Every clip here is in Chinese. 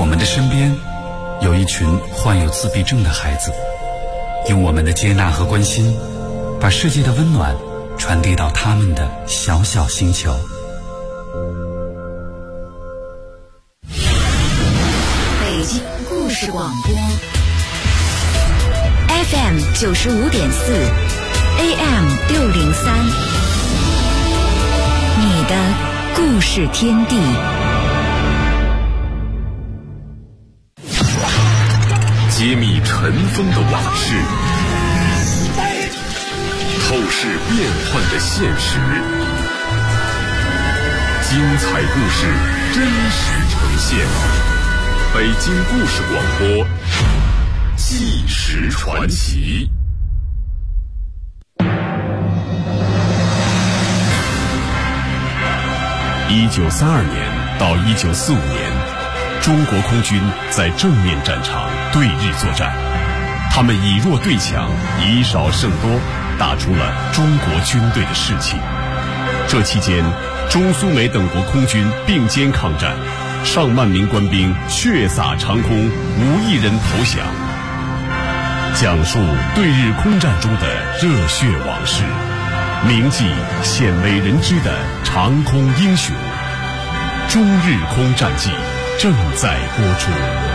我们的身边有一群患有自闭症的孩子，用我们的接纳和关心，把世界的温暖传递到他们的小小星球。 北京故事广播 FM 95.4 AM 603，你的故事天地。 揭秘尘封的往事，透视变幻的现实，精彩故事真实呈现。北京故事广播，纪实传奇。1932年到1945年，中国空军在正面战场对日作战，他们以弱对强，以少胜多，打出了中国军队的士气。这期间，中苏美等国空军并肩抗战，上万名官兵血洒长空，无一人投降。讲述对日空战中的热血往事，铭记鲜为人知的长空英雄。中日空战记正在播出。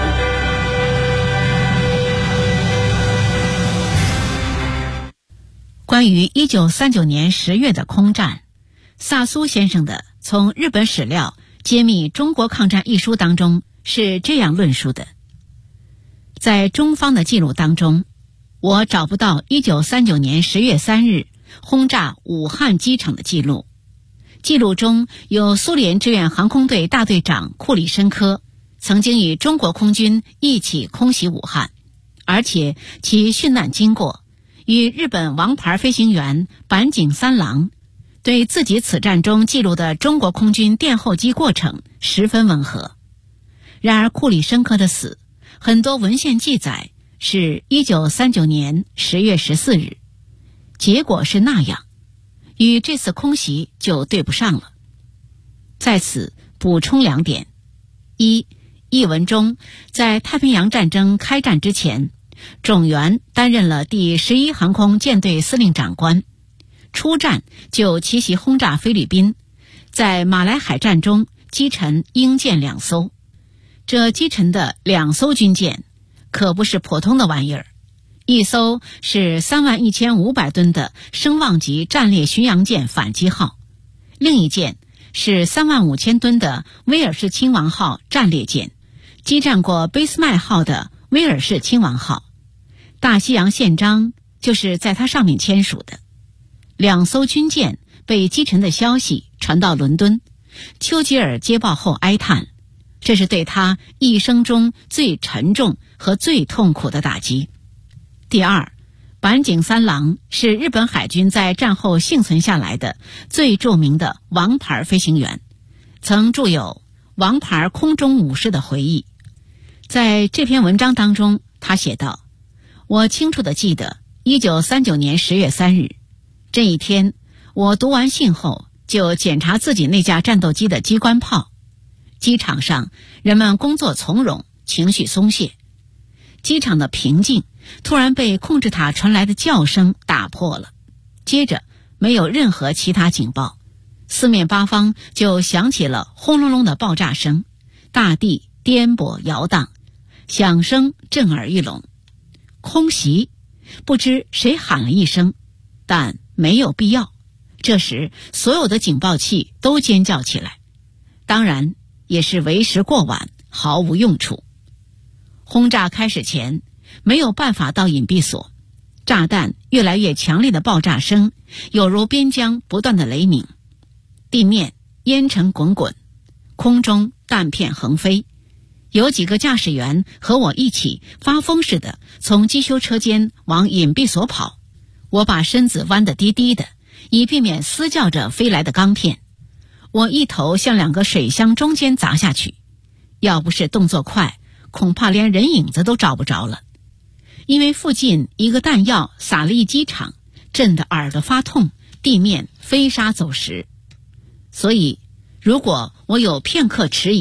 关于1939年10月的空战，萨苏先生的《从日本史料揭秘中国抗战》一书当中是这样论述的：在中方的记录当中，我找不到1939年10月3日轰炸武汉机场的记录。记录中有苏联志愿航空队大队长库里申科曾经与中国空军一起空袭武汉，而且其殉难经过与日本王牌飞行员坂井三郎对自己此战中记录的中国空军殿后机过程十分吻合。然而库里申科的死，很多文献记载是1939年10月14日，结果是那样，与这次空袭就对不上了。在此补充2点：一，译文中在太平洋战争开战之前，种元担任了第11航空舰队司令长官，出战就奇袭轰炸菲律宾，在马来海战中击沉英舰2艘。这击沉的2艘军舰可不是普通的玩意儿，一艘是31500吨的声望级战列巡洋舰反击号，另一舰是35000吨的威尔士亲王号战列舰，激战过俾斯麦号的威尔士亲王号。大西洋宪章就是在它上面签署的。2艘军舰被击沉的消息传到伦敦，丘吉尔接报后哀叹，这是对他一生中最沉重和最痛苦的打击。第二，坂井三郎是日本海军在战后幸存下来的最著名的王牌飞行员，曾著有《王牌空中武士的回忆》。在这篇文章当中，他写道：我清楚地记得1939年10月3日，这一天我读完信后就检查自己那架战斗机的机关炮。机场上人们工作从容，情绪松懈。机场的平静突然被控制塔传来的叫声打破了，接着没有任何其他警报，四面八方就响起了轰隆隆的爆炸声，大地颠簸摇荡，响声震耳欲聋。空袭，不知谁喊了一声，但没有必要。这时所有的警报器都尖叫起来，当然也是为时过晚，毫无用处。轰炸开始前没有办法到隐蔽所，炸弹越来越强烈的爆炸声有如边疆不断的雷鸣，地面烟尘滚滚，空中弹片横飞。有几个驾驶员和我一起发疯似的从机修车间往隐蔽所跑，我把身子弯得低低的，以避免撕叫着飞来的钢片。我一头向2个水箱中间砸下去，要不是动作快，恐怕连人影子都找不着了。因为附近一个弹药撒了一机场，震得耳朵发痛，地面飞沙走石。所以如果我有片刻迟疑，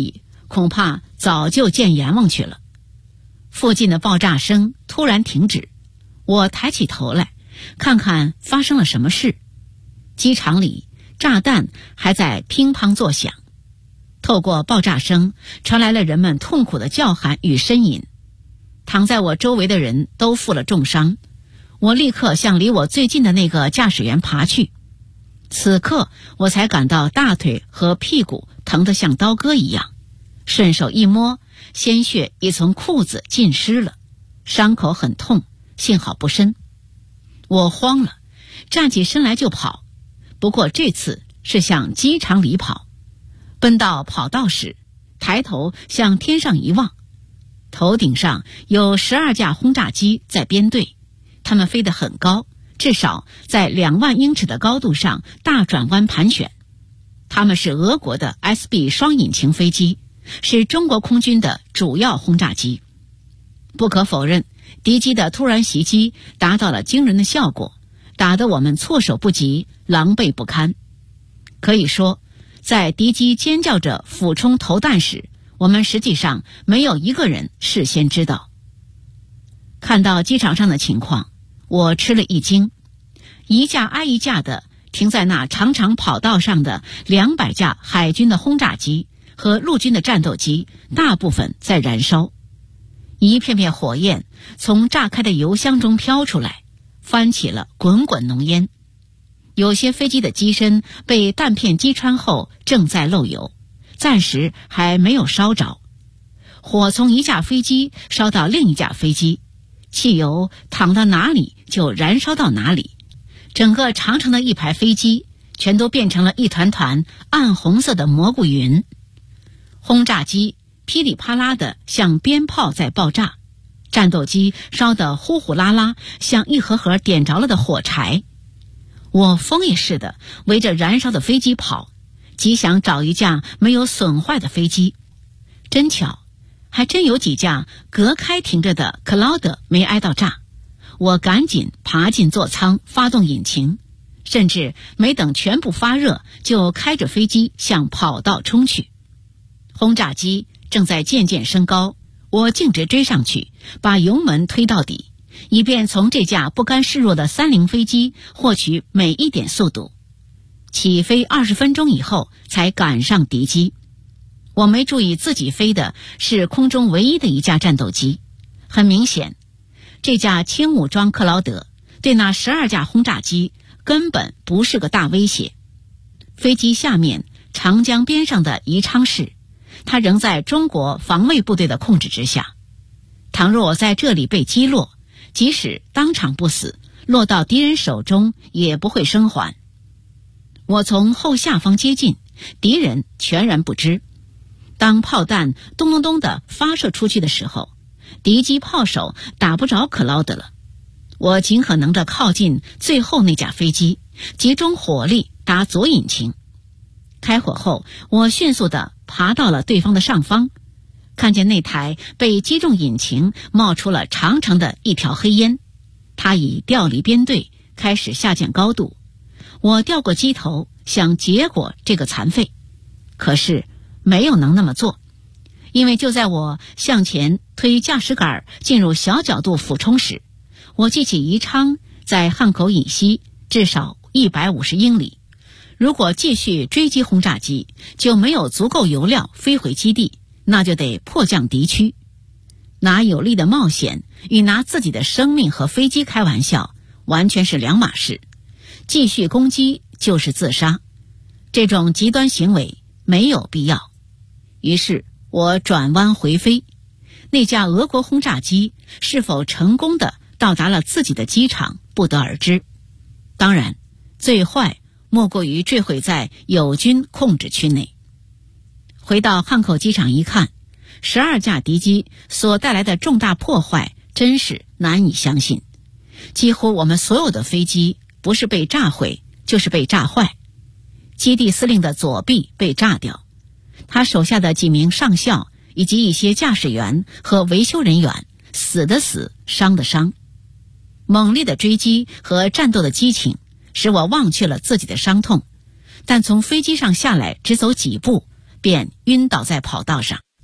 恐怕早就见阎王去了。附近的爆炸声突然停止，我抬起头来，看看发生了什么事。机场里炸弹还在乒乓作响，透过爆炸声传来了人们痛苦的叫喊与呻吟。躺在我周围的人都负了重伤，我立刻向离我最近的那个驾驶员爬去。此刻我才感到大腿和屁股疼得像刀割一样，顺手一摸，鲜血已从裤子浸湿了，伤口很痛，幸好不深。我慌了，站起身来就跑，不过这次是向机场里跑。奔到跑道时，抬头向天上一望，头顶上有12架轰炸机在编队，它们飞得很高，至少在2万英尺的高度上大转弯盘旋。它们是俄国的 SB 双引擎飞机，是中国空军的主要轰炸机。不可否认，敌机的突然袭击达到了惊人的效果，打得我们措手不及，狼狈不堪。可以说，在敌机尖叫着俯冲投弹时，我们实际上没有一个人事先知道。看到机场上的情况，我吃了一惊，一架挨一架的停在那长长跑道上的200架海军的轰炸机和陆军的战斗机，大部分在燃烧。一片片火焰从炸开的油箱中飘出来，翻起了滚滚浓烟。有些飞机的机身被弹片击穿后正在漏油，暂时还没有烧着。火从一架飞机烧到另一架飞机，汽油淌到哪里就燃烧到哪里，整个长长的一排飞机全都变成了一团团暗红色的蘑菇云。轰炸机噼里啪啦的像鞭炮在爆炸，战斗机烧得呼呼啦啦，像一盒盒点着了的火柴。我疯也似的围着燃烧的飞机跑，极想找一架没有损坏的飞机。真巧，还真有几架隔开停着的克劳德没挨到炸。我赶紧爬进座舱，发动引擎，甚至没等全部发热，就开着飞机向跑道冲去。轰炸机正在渐渐升高，我径直追上去，把油门推到底，以便从这架不甘示弱的30飞机获取每一点速度。起飞20分钟以后才赶上敌机。我没注意自己飞的是空中唯一的一架战斗机。很明显，这架轻武装克劳德对那12架轰炸机根本不是个大威胁。飞机下面长江边上的宜昌市，它仍在中国防卫部队的控制之下。倘若我在这里被击落，即使当场不死，落到敌人手中也不会生还。我从后下方接近，敌人全然不知。当炮弹咚咚咚地发射出去的时候，敌机炮手打不着克劳德了。我尽可能地靠近最后那架飞机，集中火力打左引擎。开火后，我迅速地爬到了对方的上方，看见那台被击中引擎冒出了长长的一条黑烟，它已调离编队，开始下降高度。我掉过机头，想结果这个残废，可是没有能那么做，因为就在我向前推驾驶杆进入小角度俯冲时，我记起宜昌在汉口以西至少150英里，如果继续追击轰炸机，就没有足够油料飞回基地，那就得迫降敌区。拿有力的冒险与拿自己的生命和飞机开玩笑完全是两码事。继续攻击就是自杀，这种极端行为没有必要。于是我转弯回飞，那架俄国轰炸机是否成功地到达了自己的机场不得而知。当然，最坏莫过于坠毁在友军控制区内。回到汉口机场一看，12架敌机所带来的重大破坏真是难以相信。几乎我们所有的飞机不是被炸毁就是被炸坏。基地司令的左臂被炸掉，他手下的几名上校以及一些驾驶员和维修人员死的死，伤的伤。猛烈的追击和战斗的激情使我忘却了自己的伤痛，但从飞机上下来只走几步便晕倒在跑道上。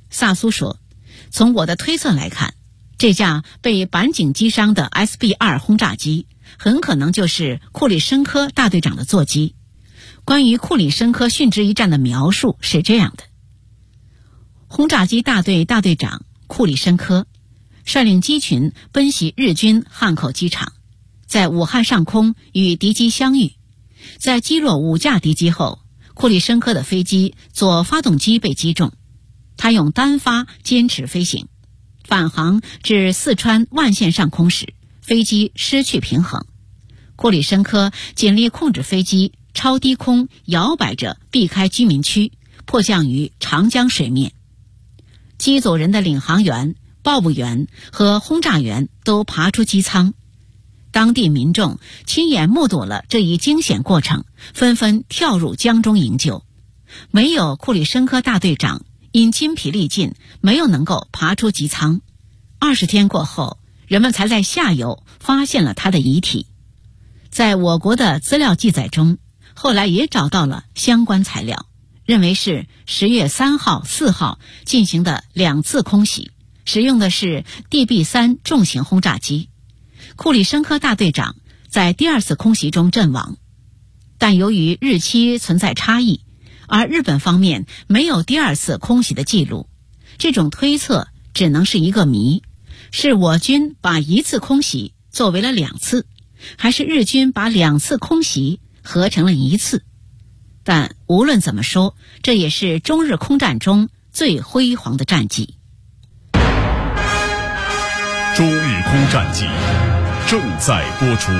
萨苏说，从我的推测来看，这架被板井击伤的 SB-2 轰炸机很可能就是库里申科大队长的座机。关于库里申科殉职一战的描述是这样的：轰炸机大队大队长库里申科率领机群奔袭日军汉口机场，在武汉上空与敌机相遇，在击落5架敌机后，库里申科的飞机左发动机被击中，他用单发坚持飞行，返航至四川万县上空时，飞机失去平衡，库里申科尽力控制飞机超低空摇摆着避开居民区，迫降于长江水面。机组人的领航员、报务员和轰炸员都爬出机舱，当地民众亲眼目睹了这一惊险过程，纷纷跳入江中营救。没有库里申科大队长因筋疲力尽没有能够爬出机舱，20天过后，人们才在下游发现了他的遗体。在我国的资料记载中，后来也找到了相关材料，认为是10月3号、4号进行的2次空袭，使用的是 DB-3 重型轰炸机。库里申科大队长在第2次空袭中阵亡，但由于日期存在差异，而日本方面没有第2次空袭的记录，这种推测只能是一个谜：是我军把1次空袭作为了2次，还是日军把2次空袭合成了1次？但无论怎么说，这也是中日空战中最辉煌的战绩。 中日空战记正在播出。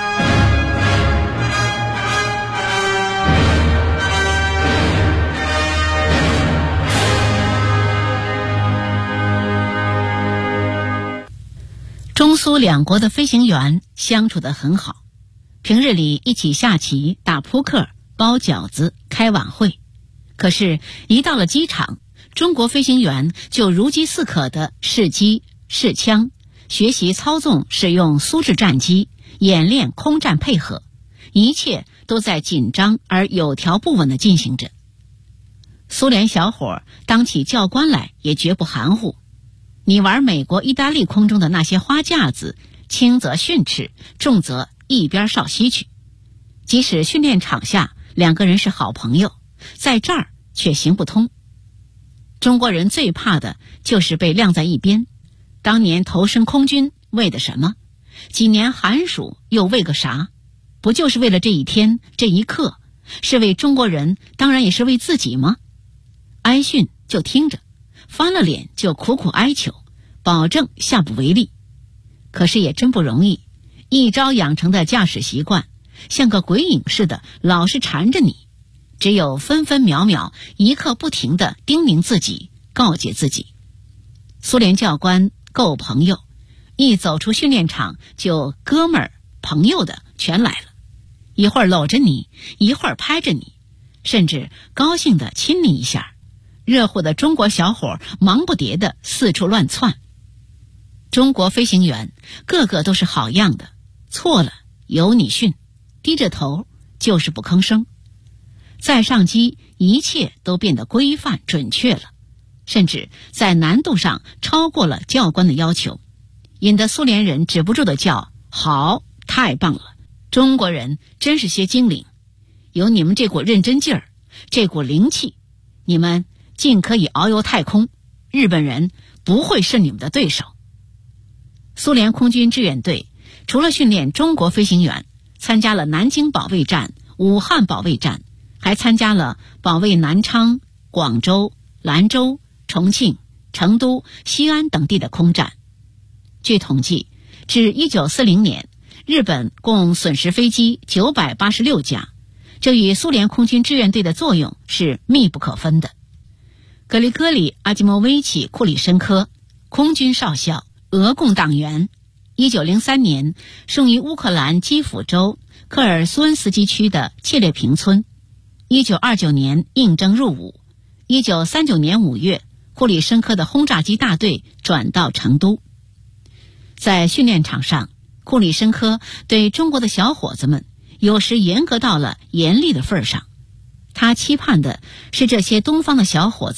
中苏两国的飞行员相处得很好，平日里一起下棋、打扑克、包饺子、开晚会。可是，一到了机场，中国飞行员就如饥似渴地试机、试枪，学习操纵使用苏制战机，演练空战配合，一切都在紧张而有条不紊地进行着。苏联小伙当起教官来也绝不含糊，你玩美国、意大利空中的那些花架子，轻则训斥，重则一边哨西去。即使训练场下两个人是好朋友，在这儿却行不通。中国人最怕的就是被晾在一边。当年投身空军为的什么？几年寒暑又为个啥？不就是为了这一天、这一刻？是为中国人，当然也是为自己吗？挨训就听着，翻了脸就苦苦哀求，保证下不为例。可是也真不容易，一朝养成的驾驶习惯，像个鬼影似的，老是缠着你。只有分分秒秒、一刻不停地叮咛自己、告诫自己。苏联教官够朋友，一走出训练场就哥们儿、朋友的全来了，一会儿搂着你，一会儿拍着你，甚至高兴地亲你一下。热乎的中国小伙忙不迭地四处乱窜。中国飞行员个个都是好样的，错了由你训，低着头就是不吭声。在上机一切都变得规范准确了，甚至在难度上超过了教官的要求，引得苏联人止不住地叫好，太棒了，中国人真是些精灵，有你们这股认真劲儿，这股灵气，你们尽可以遨游太空，日本人不会是你们的对手。苏联空军志愿队除了训练中国飞行员，参加了南京保卫战、武汉保卫战，还参加了保卫南昌、广州、兰州、重庆、成都、西安等地的空战。据统计，至1940年，日本共损失飞机986架，这与苏联空军志愿队的作用是密不可分的。格里戈里·阿基莫维奇·库里申科，空军少校，俄共党员，1903年生于乌克兰基辅州科尔苏恩斯基区的切列平村。1929年应征入伍。1939年5月，库里申科的轰炸机大队转到成都。在训练场上，库里申科对中国的小伙子们有时严格到了严厉的份上。他期盼的是这些东方的小伙子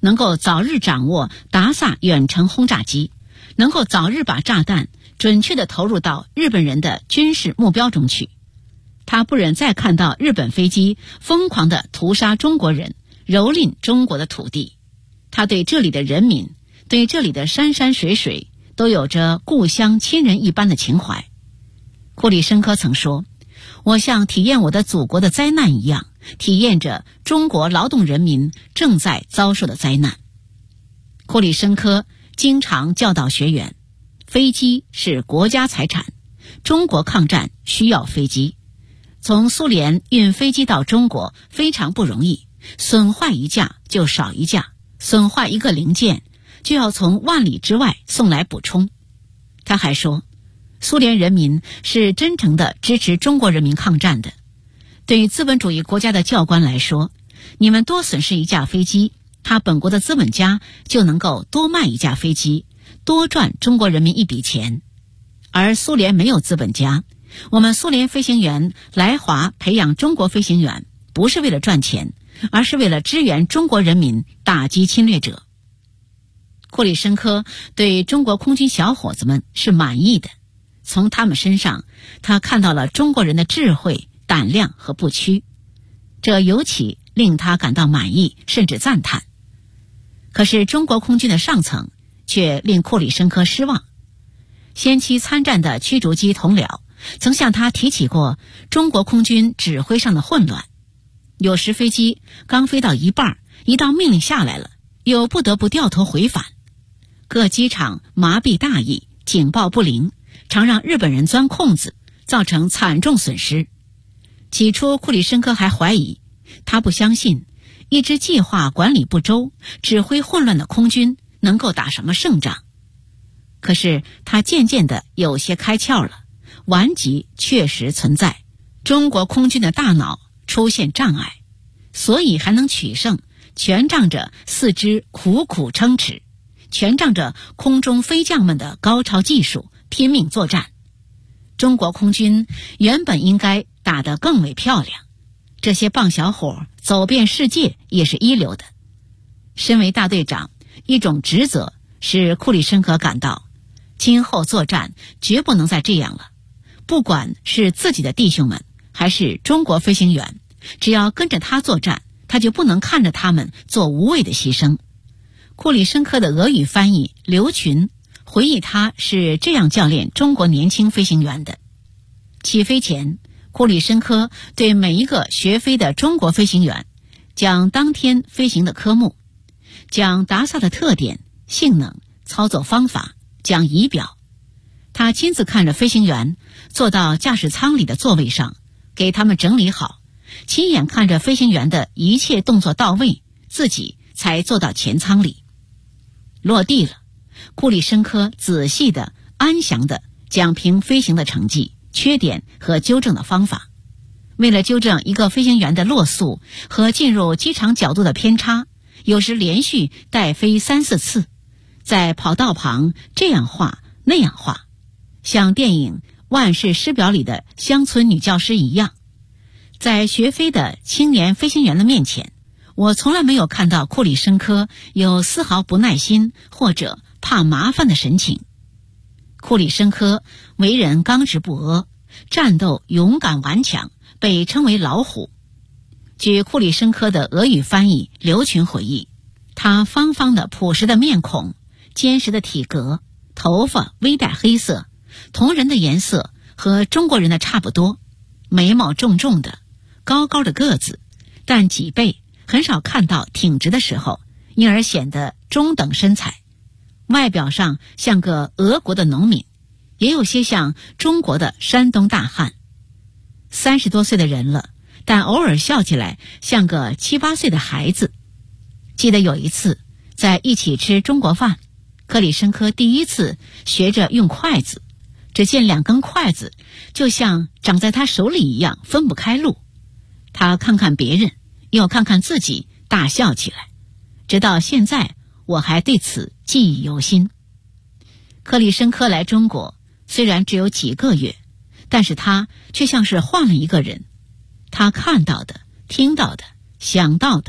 能够早日掌握达萨远程轰炸机，能够早日把炸弹准确地投入到日本人的军事目标中去。他不忍再看到日本飞机疯狂地屠杀中国人，蹂躏中国的土地。他对这里的人民，对这里的山山水水都有着故乡亲人一般的情怀。库里申科曾说，我像体验我的祖国的灾难一样，体验着中国劳动人民正在遭受的灾难。库里申科经常教导学员，飞机是国家财产，中国抗战需要飞机。从苏联运飞机到中国非常不容易，损坏一架就少一架，损坏一个零件就要从万里之外送来补充。他还说，苏联人民是真诚地支持中国人民抗战的。对于资本主义国家的教官来说，你们多损失一架飞机，他本国的资本家就能够多卖一架飞机，多赚中国人民一笔钱。而苏联没有资本家，我们苏联飞行员来华培养中国飞行员，不是为了赚钱，而是为了支援中国人民打击侵略者。库里申科对中国空军小伙子们是满意的，从他们身上他看到了中国人的智慧、胆量和不屈，这尤其令他感到满意，甚至赞叹。可是中国空军的上层却令库里申科失望。先期参战的驱逐机同僚曾向他提起过中国空军指挥上的混乱，有时飞机刚飞到一半，一道命令下来了，又不得不掉头回返。各机场麻痹大意，警报不灵，常让日本人钻空子，造成惨重损失。起初库里申科还怀疑，他不相信一支计划管理不周、指挥混乱的空军能够打什么胜仗。可是他渐渐地有些开窍了，顽疾确实存在，中国空军的大脑出现障碍，所以还能取胜，全仗着四肢苦苦撑持，全仗着空中飞将们的高超技术拼命作战。中国空军原本应该打得更为漂亮，这些棒小伙走遍世界也是一流的。身为大队长，一种职责使库里申科感到，今后作战绝不能再这样了。不管是自己的弟兄们还是中国飞行员，只要跟着他作战，他就不能看着他们做无谓的牺牲。库里申科的俄语翻译刘群回忆，他是这样教练中国年轻飞行员的。起飞前，库里申科对每一个学飞的中国飞行员讲当天飞行的科目，讲达萨的特点、性能、操作方法，讲仪表。他亲自看着飞行员坐到驾驶舱里的座位上，给他们整理好，亲眼看着飞行员的一切动作到位，自己才坐到前舱里。落地了，库里申科仔细的、安详的讲评飞行的成绩、缺点和纠正的方法。为了纠正一个飞行员的落速和进入机场角度的偏差，有时连续带飞3-4次，在跑道旁这样画那样画，像电影《万世师表》里的乡村女教师一样。在学飞的青年飞行员的面前，我从来没有看到库里申科有丝毫不耐心或者怕麻烦的神情。库里申科为人刚直不阿，战斗勇敢顽强，被称为老虎。据库里申科的俄语翻译刘群回忆，他方方的朴实的面孔，坚实的体格，头发微带黑色，同人的颜色和中国人的差不多，眉毛重重的，高高的个子，但脊背很少看到挺直的时候，因而显得中等身材。外表上像个俄国的农民，也有些像中国的山东大汉。30多岁的人了，但偶尔笑起来像个7、8岁的孩子。记得有一次在一起吃中国饭，克里申科第一次学着用筷子，只见2根筷子就像长在他手里一样分不开路。他看看别人，又看看自己，大笑起来。直到现在我还对此记忆犹新。克里申科来中国虽然只有几个月，但是他却像是换了一个人。他看到的、听到的、想到的、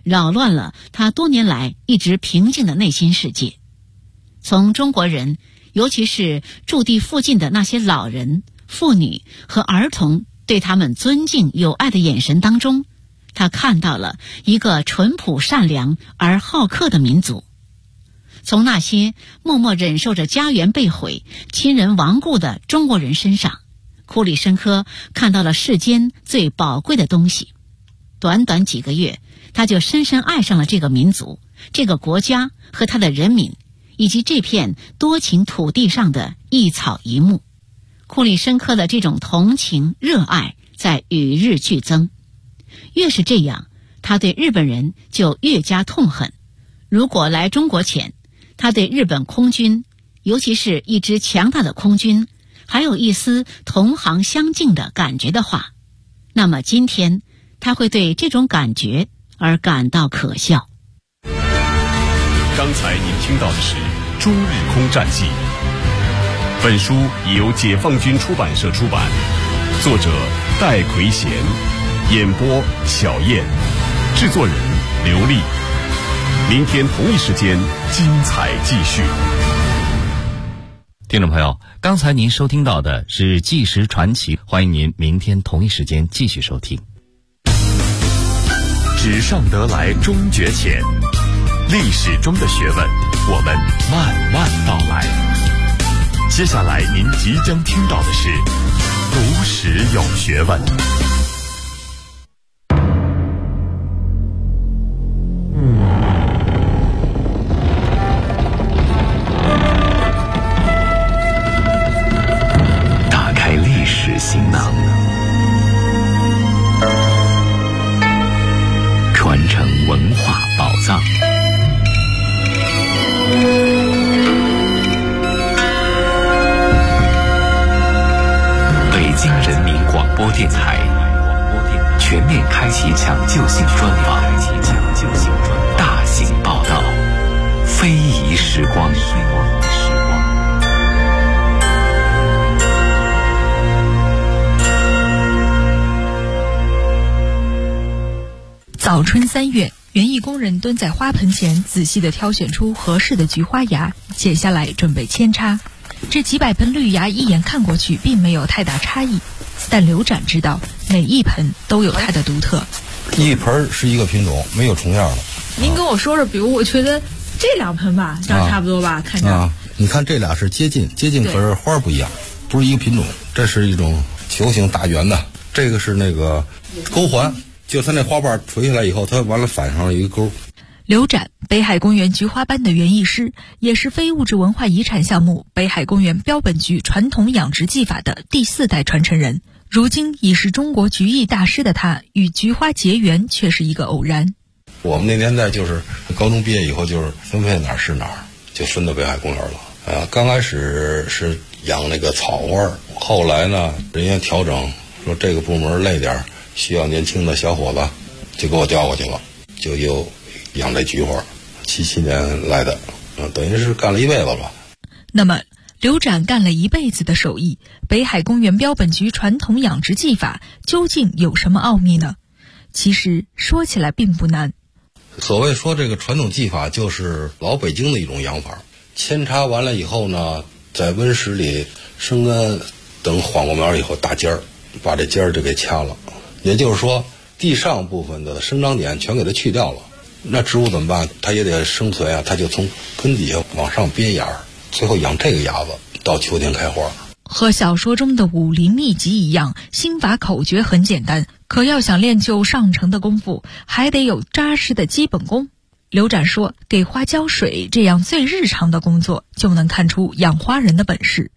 扰乱了他多年来一直平静的内心世界。从中国人，尤其是驻地附近的那些老人、妇女和儿童对他们尊敬友爱的眼神当中，他看到了一个淳朴善良而好客的民族。从那些默默忍受着家园被毁、亲人亡故的中国人身上，库里申科看到了世间最宝贵的东西。短短几个月，他就深深爱上了这个民族、这个国家和他的人民，以及这片多情土地上的一草一木。库里申科的这种同情、热爱在与日俱增。越是这样，他对日本人就越加痛恨。如果来中国前，他对日本空军，尤其是一支强大的空军，还有一丝同行相敬的感觉的话，那么今天他会对这种感觉而感到可笑。 刚才您听到的是《中日空战记》，本书由解放军出版社出版，作者戴奎贤，演播小燕，制作人刘丽。明天同一时间精彩继续。 听众朋友，刚才您收听到的是《纪实传奇》，欢迎您明天同一时间继续收听。 纸上得来终觉浅，历史中的学问，我们慢慢道来。接下来您即将听到的是读史有学问。 打开历史行囊，传承文化宝藏。北京人民广播电台全面开启抢救性专访，大型报道，非遗时光。 早春3月，园艺工人蹲在花盆前，仔细地挑选出合适的菊花芽，剪下来准备扦插。这几百盆绿芽一眼看过去并没有太大差异，但刘展知道每一盆都有它的独特。 一盆是一个品种，没有重样的。 您跟我说说，比如我觉得这2盆吧，这样差不多吧，看着。 你看这俩是接近，可是花不一样，不是一个品种。这是一种球形大圆的，这个是那个钩环。就它那花瓣垂下来以后，它完了反上了一个钩。 刘展，北海公园菊花班的园艺师，也是非物质文化遗产项目北海公园标本菊传统养殖技法的第4代传承人。如今已是中国菊艺大师的他，与菊花结缘却是一个偶然。 我们那年代就是高中毕业以后，就是分配哪儿是哪儿，就分到北海公园了。刚开始是养那个草花，后来呢，人家调整说这个部门累点，需要年轻的小伙子，就给我调过去了，就又养这菊花。77年来的，等于是干了一辈子了。 那么刘展干了一辈子的手艺，北海公园标本菊传统养殖技法究竟有什么奥秘呢？其实说起来并不难。 所谓说这个传统技法，就是老北京的一种养法。扦插完了以后呢，在温室里生根，等缓过苗以后打尖儿，把这尖儿就给掐了。也就是说，地上部分的生长点全给它去掉了。那植物怎么办？它也得生存啊，它就从根底下往上编芽，最后养这个芽子，到秋天开花。 和小说中的武林秘籍一样，心法口诀很简单，可要想练就上乘的功夫，还得有扎实的基本功。刘展说，给花浇水这样最日常的工作，就能看出养花人的本事。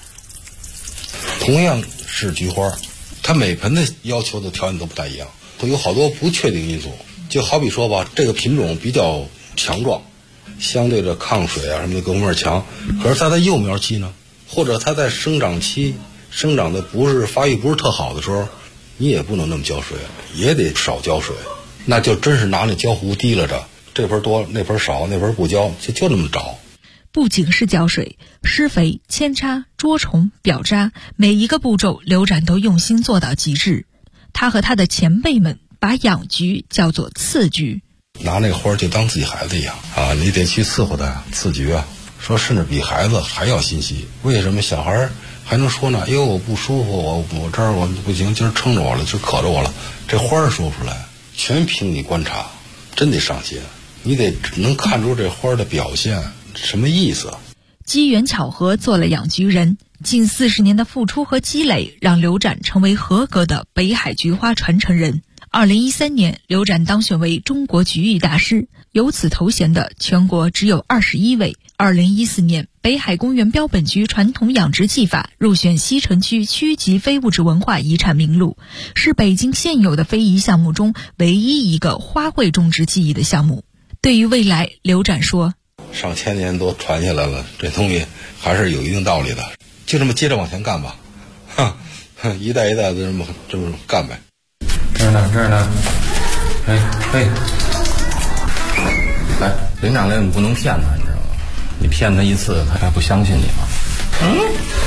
同样是菊花，它每盆的要求的条件都不太一样，会有好多不确定因素。就好比说吧，这个品种比较强壮，相对的抗水啊什么的各方面强，可是它在幼苗期呢，或者它在生长期生长的发育不是特好的时候，你也不能那么浇水，也得少浇水，那就真是拿那浇壶提了着，这盆多那盆少，那盆不浇，就那么着。 不仅是浇水、施肥、扦插、捉虫、表扎，每一个步骤刘展都用心做到极致。他和他的前辈们把养菊叫做次菊。 拿那个花就当自己孩子一样啊，你得去伺候他，自觉说甚至比孩子还要心细。为什么小孩还能说呢？因为我不舒服，我这儿我不行，今儿撑着我了，就渴着我了。这花说不出来，全凭你观察，真得上心，你得能看出这花的表现什么意思。 机缘巧合做了养菊人，近40年的付出和积累，让刘展成为合格的北海菊花传承人。2013年，刘展当选为中国菊艺大师，有此头衔的全国只有21位。2014年，北海公园标本菊传统养殖技法入选西城区区级非物质文化遗产名录，是北京现有的非遗项目中唯一一个花卉种植技艺的项目。对于未来，刘展说： 上千年都传下来了，这东西还是有一定道理的，就这么接着往前干吧，一代一代的这么干呗。 这儿呢，嘿，来，领长来，你不能骗他，你知道吗？你骗他一次，他还不相信你吗？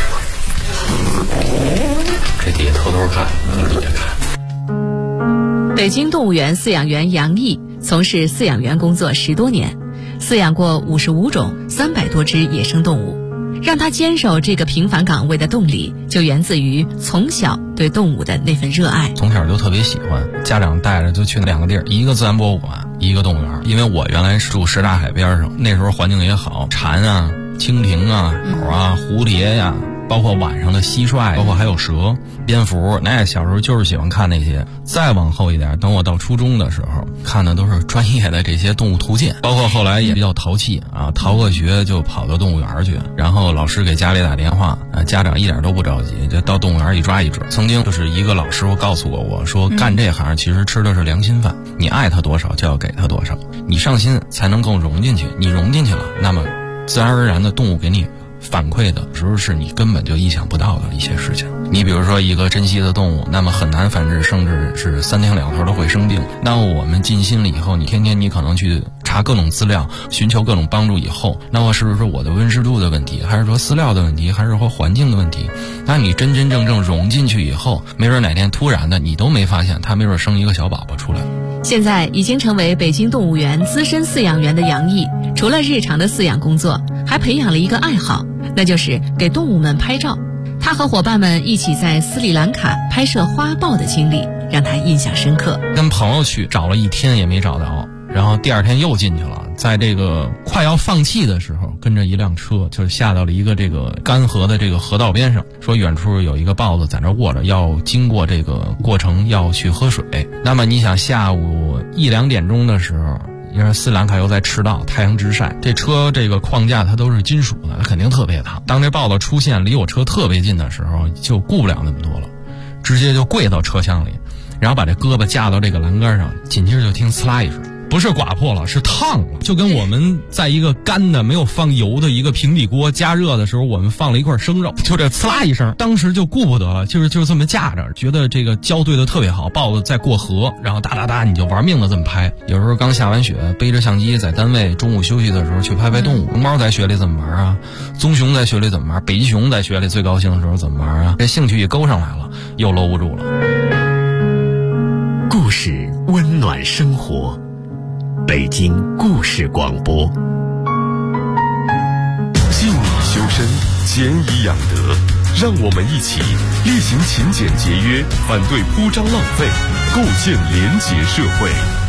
这底下偷偷看，你底下看。 北京动物园饲养员杨毅从事饲养员工作10多年，饲养过55种300多只野生动物。让他坚守这个平凡岗位的动力，就源自于从小对动物的那份热爱。 从小就特别喜欢，家长带着就去2个地儿，一个自然博物馆，一个动物园。因为我原来是住什刹海边上，那时候环境也好，蝉啊、蜻蜓啊、鸟啊、蝴蝶呀，包括晚上的蟋蟀，包括还有蛇、蝙蝠，那小时候就是喜欢看那些。再往后一点，等我到初中的时候，看的都是专业的这些动物图鉴，包括后来也比较淘气啊，逃个学就跑到动物园去，然后老师给家里打电话，家长一点都不着急，就到动物园一抓一准。曾经就是一个老师傅告诉过我说，干这行其实吃的是良心饭，你爱他多少就要给他多少，你上心才能够融进去，你融进去了，那么自然而然的动物给你反馈的时候是你根本就意想不到的一些事情。你比如说一个珍稀的动物，那么很难繁殖，甚至是3天2头都会生病。那我们尽心了以后，你天天你可能去查各种资料，寻求各种帮助以后，那么是不是我的温湿度的问题，还是说饲料的问题，还是说环境的问题？那你真真正正融进去以后，没准哪天突然的你都没发现，它没准生一个小宝宝出来。 现在已经成为北京动物园资深饲养员的杨毅，除了日常的饲养工作，还培养了一个爱好，那就是给动物们拍照。他和伙伴们一起在斯里兰卡拍摄花豹的经历让他印象深刻。 跟朋友去找了1天也没找到，然后第2天又进去了，在这个快要放弃的时候，跟着一辆车就下到了一个这个干涸的这个河道边上，说远处有一个豹子在那卧着，要经过这个过程要去喝水。那么你想下午1、2点钟的时候，因为斯里兰卡又在赤道，太阳直晒，这车这个框架它都是金属的，它肯定特别烫。当这豹子出现离我车特别近的时候，就顾不了那么多了，直接就跪到车厢里，然后把这胳膊架到这个栏杆上，紧接着就听呲啦一声，不是刮破了，是烫了，就跟我们在一个干的没有放油的一个平底锅加热的时候，我们放了一块生肉，就这呲啦一声，当时就顾不得了，就这么架着，觉得这个胶对的特别好，豹子在过河，然后哒哒哒你就玩命的这么拍。有时候刚下完雪，背着相机在单位中午休息的时候去拍动物。龙猫在雪里怎么玩啊？棕熊在雪里怎么玩？北极熊在雪里最高兴的时候怎么玩啊？这兴趣一勾上来了，又搂不住了。 故事温暖生活，北京故事广播。敬礼修身，俭以养德，让我们一起厉行勤俭节约，反对铺张浪费，构建廉洁社会。